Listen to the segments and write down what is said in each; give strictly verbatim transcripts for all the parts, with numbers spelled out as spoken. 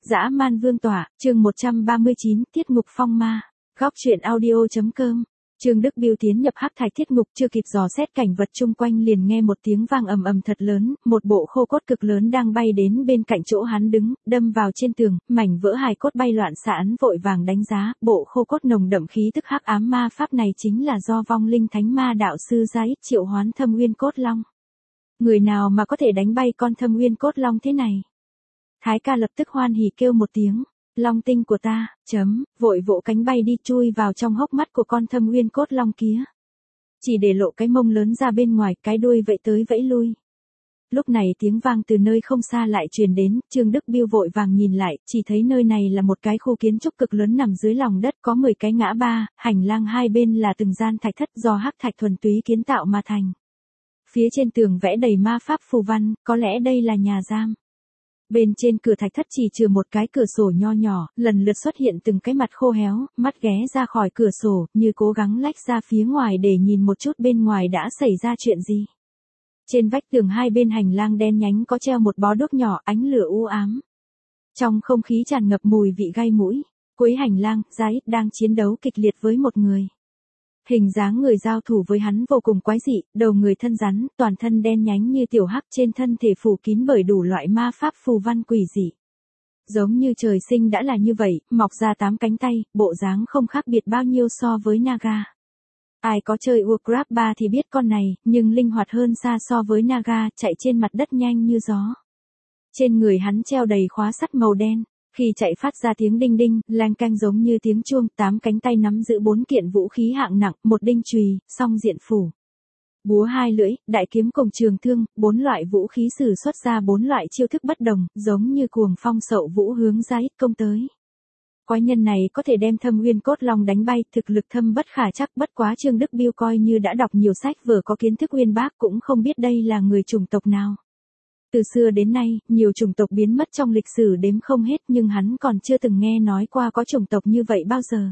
Dã man vương tỏa, chương một trăm ba mươi chín, Tiết ngục phong ma. Góc truyện audio.com. Trương Đức Biêu tiến nhập hắc thạch thiết ngục, chưa kịp dò xét cảnh vật chung quanh liền nghe một tiếng vang ầm ầm thật lớn, một bộ khô cốt cực lớn đang bay đến bên cạnh chỗ hắn đứng, đâm vào trên tường, mảnh vỡ hài cốt bay loạn xạ. Hắn vội vàng đánh giá, bộ khô cốt nồng đậm khí tức hắc ám ma pháp này chính là do vong linh thánh ma đạo sư Gia Ít triệu hoán Thâm Uyên Cốt Long. Người nào mà có thể đánh bay con Thâm Uyên Cốt Long thế này? Thái ca lập tức hoan hỉ kêu một tiếng, long tinh của ta, chấm, vội vỗ cánh bay đi chui vào trong hốc mắt của con Thâm Uyên Cốt Long kia. Chỉ để lộ cái mông lớn ra bên ngoài, cái đuôi vẫy tới vẫy lui. Lúc này tiếng vang từ nơi không xa lại truyền đến, Trương Đức Biêu vội vàng nhìn lại, chỉ thấy nơi này là một cái khu kiến trúc cực lớn nằm dưới lòng đất, có mười cái ngã ba, hành lang hai bên là từng gian thạch thất do hắc thạch thuần túy kiến tạo mà thành. Phía trên tường vẽ đầy ma pháp phù văn, có lẽ đây là nhà giam. Bên trên cửa thạch thất chỉ trừ một cái cửa sổ nho nhỏ, lần lượt xuất hiện từng cái mặt khô héo, mắt ghé ra khỏi cửa sổ, như cố gắng lách ra phía ngoài để nhìn một chút bên ngoài đã xảy ra chuyện gì. Trên vách tường hai bên hành lang đen nhánh có treo một bó đuốc nhỏ, ánh lửa u ám. Trong không khí tràn ngập mùi vị gai mũi. Cuối hành lang, Gia Ít đang chiến đấu kịch liệt với một người. Hình dáng người giao thủ với hắn vô cùng quái dị, đầu người thân rắn, toàn thân đen nhánh như tiểu hắc, trên thân thể phủ kín bởi đủ loại ma pháp phù văn quỷ dị. Giống như trời sinh đã là như vậy, mọc ra tám cánh tay, bộ dáng không khác biệt bao nhiêu so với Naga. Ai có chơi Warcraft ba thì biết con này, nhưng linh hoạt hơn xa so với Naga, chạy trên mặt đất nhanh như gió. Trên người hắn treo đầy khóa sắt màu đen. Khi chạy phát ra tiếng đinh đinh, leng canh giống như tiếng chuông, tám cánh tay nắm giữ bốn kiện vũ khí hạng nặng, một đinh chùy, song diện phủ, búa hai lưỡi, đại kiếm cùng trường thương, bốn loại vũ khí sử xuất ra bốn loại chiêu thức bất đồng, giống như cuồng phong sậu vũ hướng Gia Ít công tới. Quái nhân này có thể đem Thâm Uyên Cốt Long đánh bay, thực lực thâm bất khả trắc, bất quá Trương Đức Biêu coi như đã đọc nhiều sách vở có kiến thức uyên bác cũng không biết đây là người chủng tộc nào. Từ xưa đến nay, nhiều chủng tộc biến mất trong lịch sử đếm không hết nhưng hắn còn chưa từng nghe nói qua có chủng tộc như vậy bao giờ.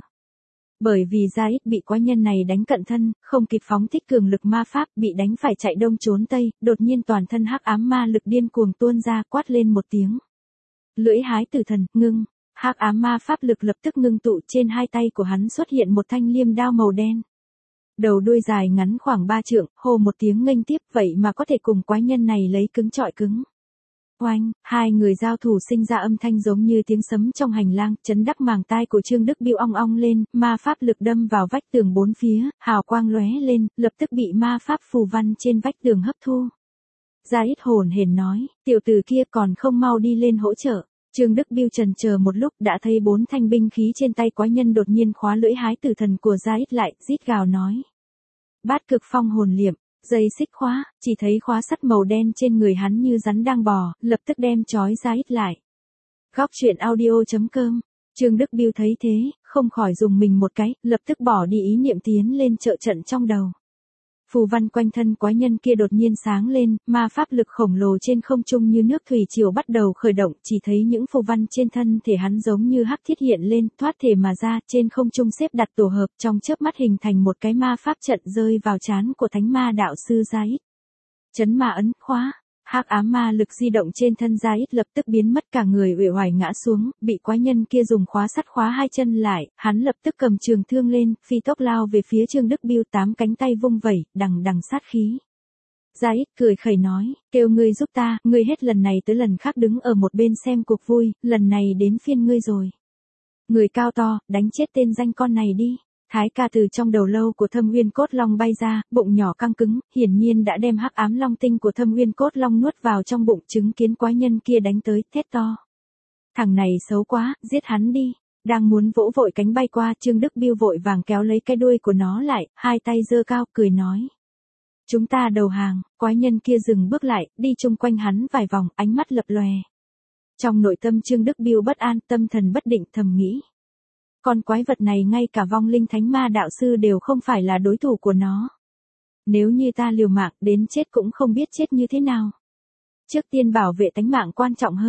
Bởi vì Gia Ít bị quái nhân này đánh cận thân, không kịp phóng thích cường lực ma pháp, bị đánh phải chạy đông trốn tây, đột nhiên toàn thân hắc ám ma lực điên cuồng tuôn ra, quát lên một tiếng. Lưỡi hái tử thần, ngưng, hắc ám ma pháp lực lập tức ngưng tụ, trên hai tay của hắn xuất hiện một thanh liêm đao màu đen. Đầu đuôi dài ngắn khoảng ba trượng, hô một tiếng nghênh tiếp, vậy mà có thể cùng quái nhân này lấy cứng trọi cứng. Oanh, hai người giao thủ sinh ra âm thanh giống như tiếng sấm trong hành lang, chấn đắc màng tai của Trương Đức Biêu ong ong lên, ma pháp lực đâm vào vách tường bốn phía, hào quang lóe lên, lập tức bị ma pháp phù văn trên vách tường hấp thu. Gia Ít hồn hển nói, tiểu tử kia còn không mau đi lên hỗ trợ. Trương Đức Biêu chần chờ một lúc đã thấy bốn thanh binh khí trên tay quái nhân đột nhiên khóa lưỡi hái tử thần của Gia Ít lại, rít gào nói. Bát cực phong hồn liệm, dây xích khóa, chỉ thấy khóa sắt màu đen trên người hắn như rắn đang bò, lập tức đem trói Gia Ít lại. Góc truyện audio.com. Trương Đức Biêu thấy thế, không khỏi dùng mình một cái, lập tức bỏ đi ý niệm tiến lên trợ trận trong đầu. Phù văn quanh thân quái nhân kia đột nhiên sáng lên, ma pháp lực khổng lồ trên không trung như nước thủy triều bắt đầu khởi động, chỉ thấy những phù văn trên thân thể hắn giống như hắc thiết hiện lên, thoát thể mà ra, trên không trung xếp đặt tổ hợp, trong chớp mắt hình thành một cái ma pháp trận rơi vào trán của thánh ma đạo sư Gia Ít. Chấn ma ấn, khóa. Hắc ám ma lực di động trên thân Gia Ít lập tức biến mất, cả người uể oải ngã xuống, bị quái nhân kia dùng khóa sắt khóa hai chân lại, hắn lập tức cầm trường thương lên, phi tốc lao về phía Trương Đức Biêu, tám cánh tay vung vẩy, đằng đằng sát khí. Gia Ít cười khẩy nói, kêu ngươi giúp ta, ngươi hết lần này tới lần khác đứng ở một bên xem cuộc vui, lần này đến phiên ngươi rồi. Người cao to, đánh chết tên danh con này đi. Thái ca từ trong đầu lâu của Thâm Uyên Cốt Long bay ra, bụng nhỏ căng cứng, hiển nhiên đã đem hắc ám long tinh của Thâm Uyên Cốt Long nuốt vào trong bụng, chứng kiến quái nhân kia đánh tới, thét to. Thằng này xấu quá, giết hắn đi. Đang muốn vỗ vội cánh bay qua, Trương Đức Biêu vội vàng kéo lấy cái đuôi của nó lại, hai tay giơ cao, cười nói. Chúng ta đầu hàng. Quái nhân kia dừng bước lại, đi chung quanh hắn vài vòng, ánh mắt lập lòe. Trong nội tâm Trương Đức Biêu bất an, tâm thần bất định, thầm nghĩ. Con quái vật này ngay cả vong linh thánh ma đạo sư đều không phải là đối thủ của nó. Nếu như ta liều mạng đến chết cũng không biết chết như thế nào. Trước tiên bảo vệ tánh mạng quan trọng hơn.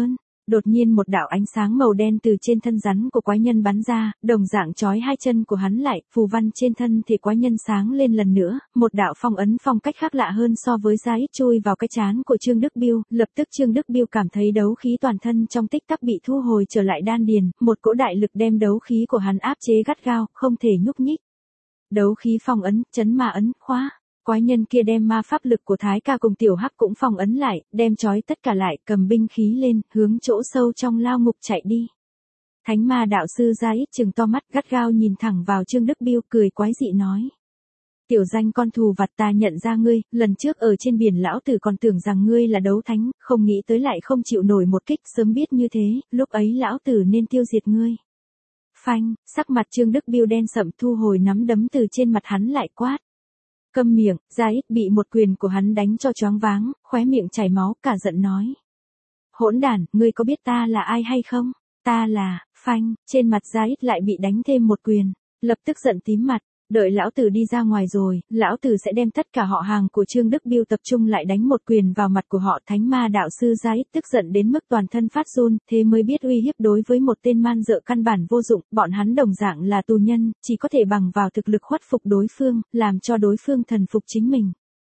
Đột nhiên một đạo ánh sáng màu đen từ trên thân rắn của quái nhân bắn ra, đồng dạng trói hai chân của hắn lại, phù văn trên thân thể quái nhân sáng lên lần nữa, một đạo phong ấn phong cách khác lạ hơn so với da ít chui vào cái trán của Trương Đức Biêu, lập tức Trương Đức Biêu cảm thấy đấu khí toàn thân trong tích tắc bị thu hồi trở lại đan điền, một cỗ đại lực đem đấu khí của hắn áp chế gắt gao, không thể nhúc nhích. Đấu khí phong ấn, chấn ma ấn, khóa. Quái nhân kia đem ma pháp lực của Thái Ca cùng Tiểu Hắc cũng phong ấn lại, đem trói tất cả lại, cầm binh khí lên, hướng chỗ sâu trong lao ngục chạy đi. Thánh ma đạo sư ra ít chừng to mắt gắt gao nhìn thẳng vào Trương Đức Biêu, cười quái dị nói. Tiểu danh con thù vặt, ta nhận ra ngươi, lần trước ở trên biển lão tử còn tưởng rằng ngươi là đấu thánh, không nghĩ tới lại không chịu nổi một kích, sớm biết như thế, lúc ấy lão tử nên tiêu diệt ngươi. Phanh, sắc mặt Trương Đức Biêu đen sậm, thu hồi nắm đấm từ trên mặt hắn lại quát. Câm miệng, ra ít bị một quyền của hắn đánh cho choáng váng, khóe miệng chảy máu, cả giận nói. Hỗn đản, ngươi có biết ta là ai hay không? Ta là, phanh, trên mặt ra ít lại bị đánh thêm một quyền, lập tức giận tím mặt. Đợi lão tử đi ra ngoài rồi, lão tử sẽ đem tất cả họ hàng của Trương Đức Biêu tập trung lại đánh một quyền vào mặt của họ. Thánh ma đạo sư ra ít tức giận đến mức toàn thân phát run, thế mới biết uy hiếp đối với một tên man dợ căn bản vô dụng, bọn hắn đồng dạng là tù nhân, chỉ có thể bằng vào thực lực khuất phục đối phương, làm cho đối phương thần phục chính mình.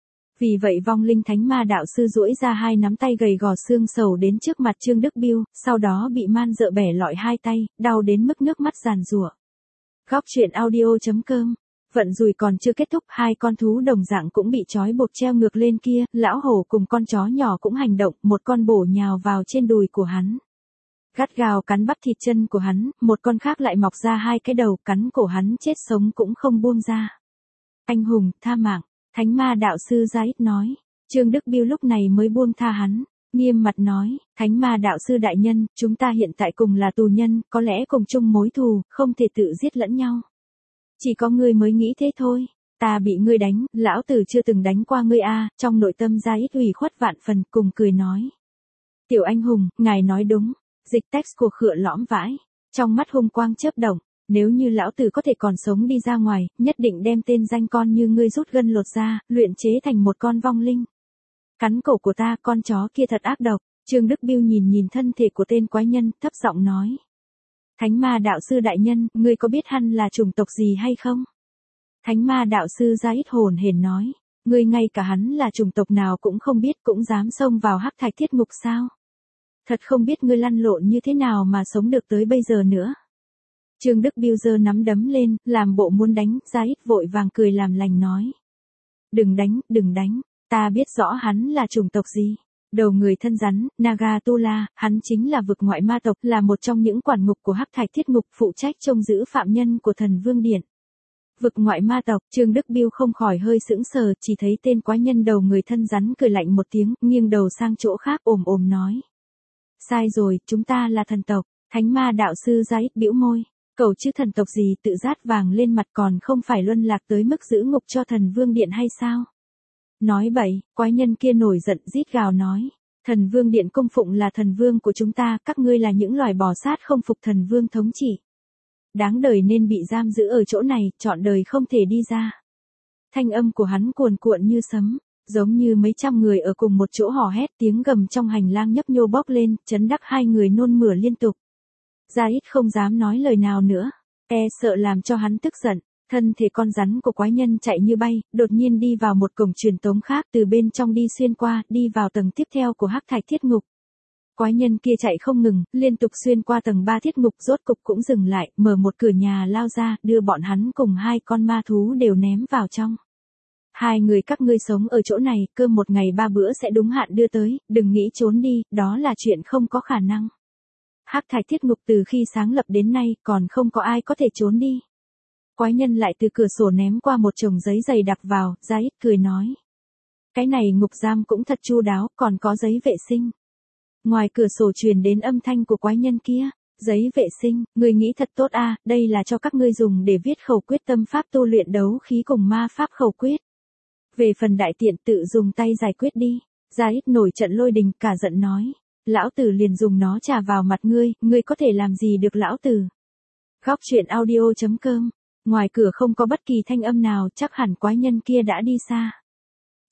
Vì vậy vong linh thánh ma đạo sư duỗi ra hai nắm tay gầy gò xương sầu đến trước mặt Trương Đức Biêu, sau đó bị man dợ bẻ lọi hai tay, đau đến mức nước mắt giàn giụa. Góc truyện audio chấm com. Vận rủi còn chưa kết thúc, hai con thú đồng dạng cũng bị trói buộc treo ngược lên kia, lão hổ cùng con chó nhỏ cũng hành động, một con bổ nhào vào trên đùi của hắn. Gắt gào cắn bắp thịt chân của hắn, một con khác lại mọc ra hai cái đầu, cắn cổ hắn chết sống cũng không buông ra. Anh hùng, tha mạng, thánh ma đạo sư ra ít nói. Trương Đức Biêu lúc này mới buông tha hắn, nghiêm mặt nói, thánh ma đạo sư đại nhân, chúng ta hiện tại cùng là tù nhân, có lẽ cùng chung mối thù, không thể tự giết lẫn nhau. Chỉ có ngươi mới nghĩ thế thôi, ta bị ngươi đánh, lão tử chưa từng đánh qua ngươi a. Trong nội tâm ra ít ủy khuất vạn phần, cùng cười nói. Tiểu anh hùng, ngài nói đúng, dịch text của khựa lõm vãi, trong mắt hung quang chớp động, nếu như lão tử có thể còn sống đi ra ngoài, nhất định đem tên danh con như ngươi rút gân lột ra, luyện chế thành một con vong linh. Cắn cổ của ta, con chó kia thật ác độc. Trương Đức Biêu nhìn nhìn thân thể của tên quái nhân, thấp giọng nói. Thánh ma đạo sư đại nhân, ngươi có biết hắn là chủng tộc gì hay không? Thánh ma đạo sư ra ít hồn hển nói, ngươi ngay cả hắn là chủng tộc nào cũng không biết, cũng dám xông vào hắc thạch thiết ngục sao? Thật không biết ngươi lăn lộn như thế nào mà sống được tới bây giờ nữa. Trương Đức Biêu giơ nắm đấm lên, làm bộ muốn đánh, ra ít vội vàng cười làm lành nói. Đừng đánh, đừng đánh, ta biết rõ hắn là chủng tộc gì. Đầu người thân rắn, Nagatula, hắn chính là vực ngoại ma tộc, là một trong những quản ngục của hắc thạch thiết ngục, phụ trách trông giữ phạm nhân của thần vương điện. Vực ngoại ma tộc, Trương Đức Biêu không khỏi hơi sững sờ, chỉ thấy tên quái nhân đầu người thân rắn cười lạnh một tiếng, nghiêng đầu sang chỗ khác ồm ồm nói. Sai rồi, chúng ta là thần tộc. Thánh ma đạo sư ra ít bĩu môi. Cầu chứ thần tộc gì tự rát vàng lên mặt, còn không phải luân lạc tới mức giữ ngục cho thần vương điện hay sao? Nói bậy, quái nhân kia nổi giận rít gào nói. Thần vương điện cung phụng là thần vương của chúng ta, các ngươi là những loài bò sát không phục thần vương thống trị. Đáng đời nên bị giam giữ ở chỗ này, trọn đời không thể đi ra. Thanh âm của hắn cuồn cuộn như sấm, giống như mấy trăm người ở cùng một chỗ hò hét, tiếng gầm trong hành lang nhấp nhô bốc lên, chấn đắc hai người nôn mửa liên tục. Gia ít không dám nói lời nào nữa, e sợ làm cho hắn tức giận. Thân thể con rắn của quái nhân chạy như bay, đột nhiên đi vào một cổng truyền tống khác, từ bên trong đi xuyên qua, đi vào tầng tiếp theo của hắc thạch thiết ngục. Quái nhân kia chạy không ngừng, liên tục xuyên qua tầng ba thiết ngục, rốt cục cũng dừng lại, mở một cửa nhà lao ra, đưa bọn hắn cùng hai con ma thú đều ném vào trong. Hai người các ngươi sống ở chỗ này, cơm một ngày ba bữa sẽ đúng hạn đưa tới, đừng nghĩ trốn đi, đó là chuyện không có khả năng. Hắc thạch thiết ngục từ khi sáng lập đến nay, còn không có ai có thể trốn đi. Quái nhân lại từ cửa sổ ném qua một chồng giấy dày đặc vào, ra ít cười nói. Cái này ngục giam cũng thật chu đáo, còn có giấy vệ sinh. Ngoài cửa sổ truyền đến âm thanh của quái nhân kia. Giấy vệ sinh, ngươi nghĩ thật tốt a, đây là cho các ngươi dùng để viết khẩu quyết tâm pháp tu luyện đấu khí cùng ma pháp khẩu quyết. Về phần đại tiện tự dùng tay giải quyết đi. Ra ít nổi trận lôi đình, cả giận nói. Lão tử liền dùng nó chà vào mặt ngươi, ngươi có thể làm gì được lão tử. Góc truyện audio chấm com. Ngoài cửa không có bất kỳ thanh âm nào, chắc hẳn quái nhân kia đã đi xa.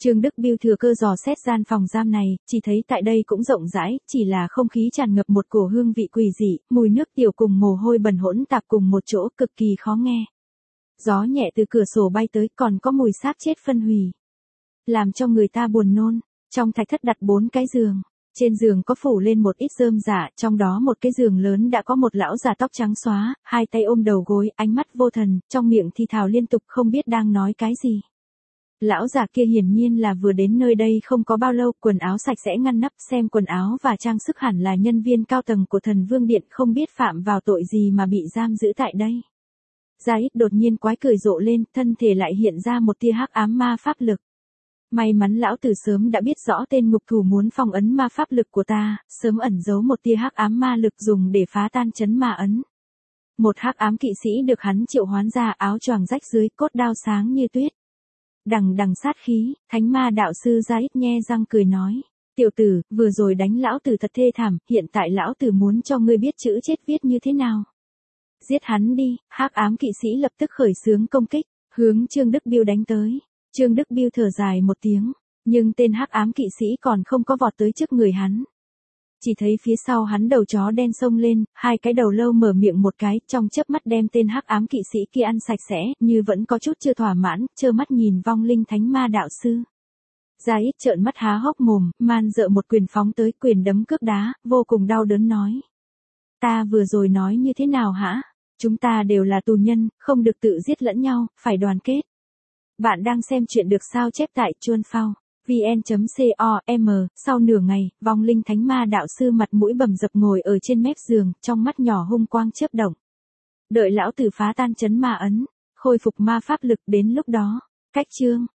Trương Đức Biêu thừa cơ dò xét gian phòng giam này, chỉ thấy tại đây cũng rộng rãi, chỉ là không khí tràn ngập một cổ hương vị quỷ dị, mùi nước tiểu cùng mồ hôi bẩn hỗn tạp cùng một chỗ, cực kỳ khó nghe. Gió nhẹ từ cửa sổ bay tới, còn có mùi xác chết phân hủy, làm cho người ta buồn nôn. Trong thạch thất đặt bốn cái giường. Trên giường có phủ lên một ít rơm rạ, trong đó một cái giường lớn đã có một lão già tóc trắng xóa, hai tay ôm đầu gối, ánh mắt vô thần, trong miệng thì thào liên tục không biết đang nói cái gì. Lão già kia hiển nhiên là vừa đến nơi đây không có bao lâu, quần áo sạch sẽ ngăn nắp, xem quần áo và trang sức hẳn là nhân viên cao tầng của Thần Vương Điện, không biết phạm vào tội gì mà bị giam giữ tại đây. Zaid đột nhiên quái cười rộ lên, thân thể lại hiện ra một tia hắc ám ma pháp lực. May mắn lão tử sớm đã biết rõ tên ngục thủ muốn phong ấn ma pháp lực của ta, sớm ẩn giấu một tia hắc ám ma lực dùng để phá tan chấn ma ấn. Một hắc ám kỵ sĩ được hắn triệu hoán ra, áo choàng rách dưới, cốt đao sáng như tuyết. Đằng đằng sát khí, thánh ma đạo sư Zaid nhe răng cười nói. Tiểu tử, vừa rồi đánh lão tử thật thê thảm, hiện tại lão tử muốn cho ngươi biết chữ chết viết như thế nào. Giết hắn đi, hắc ám kỵ sĩ lập tức khởi xướng công kích, hướng Trương Đức Biêu đánh tới. Trương Đức Biêu thở dài một tiếng, nhưng tên hắc ám kỵ sĩ còn không có vọt tới trước người hắn. Chỉ thấy phía sau hắn đầu chó đen xông lên, hai cái đầu lâu mở miệng một cái, trong chớp mắt đem tên hắc ám kỵ sĩ kia ăn sạch sẽ, như vẫn có chút chưa thỏa mãn, trơ mắt nhìn vong linh thánh ma đạo sư. Zaid trợn mắt há hốc mồm, man dợ một quyền phóng tới, quyền đấm cước đá, vô cùng đau đớn nói. Ta vừa rồi nói như thế nào hả? Chúng ta đều là tù nhân, không được tự giết lẫn nhau, phải đoàn kết. Bạn đang xem chuyện được sao chép tại chuan phao vn chấm com. Sau nửa ngày, vong linh thánh ma đạo sư mặt mũi bầm dập ngồi ở trên mép giường, trong mắt nhỏ hung quang chớp động. Đợi lão tử phá tan chấn ma ấn, khôi phục ma pháp lực, đến lúc đó, cách chương.